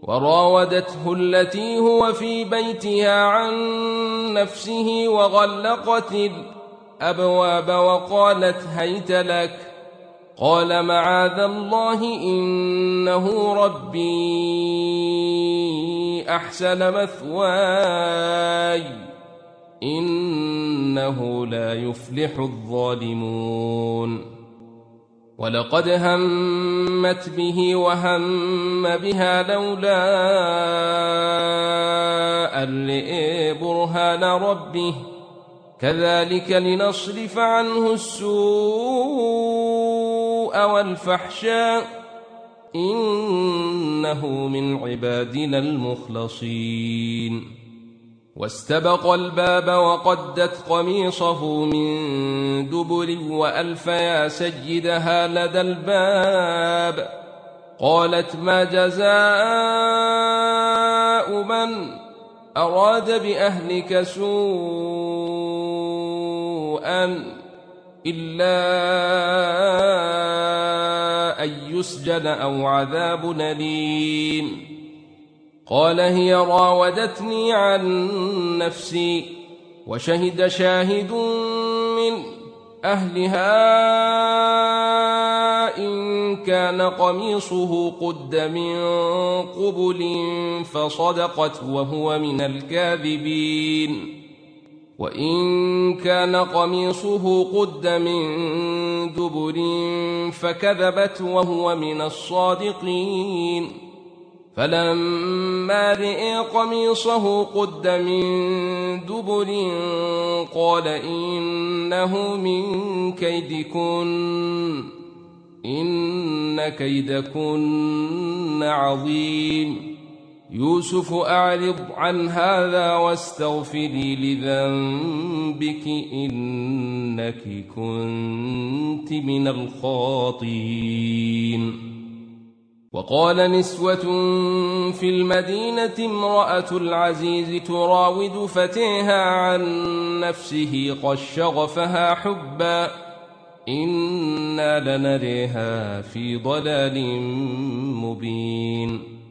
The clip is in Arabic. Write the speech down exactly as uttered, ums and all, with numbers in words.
وراودته التي هو في بيتها عن نفسه وغلقت الأبواب وقالت هيت لك. قال معاذ الله إنه ربي أحسن مثواي إنه لا يفلح الظالمون. ولقد همت به وهم بها لولا أن رأى برهان ربه كذلك لنصرف عنه السوء والفحشاء إنه من عبادنا المخلصين. واستبق الباب وقدت قميصه من دبر وألف يا سيدها لدى الباب. قالت ما جزاء من أراد بأهلك سوءا إلا أن يسجن أو عذاب أليم. قال هي راودتني عن نفسي وشهد شاهد من أهلها إن كان قميصه قد من قبل فصدقت وهو من الكاذبين وإن كان قميصه قد من دبر فكذبت وهو من الصادقين. فلما رأى قميصه قد من دبر قال إنه من كيدكن إن كيدكن عظيم. يوسف أعرض عن هذا واستغفري لذنبك إنك كنت من الخاطئين. وقال نسوة في المدينة امرأة العزيز تراود فتيها عن نفسه قد شغفها حبا إنا لنريها في ضلال مبين.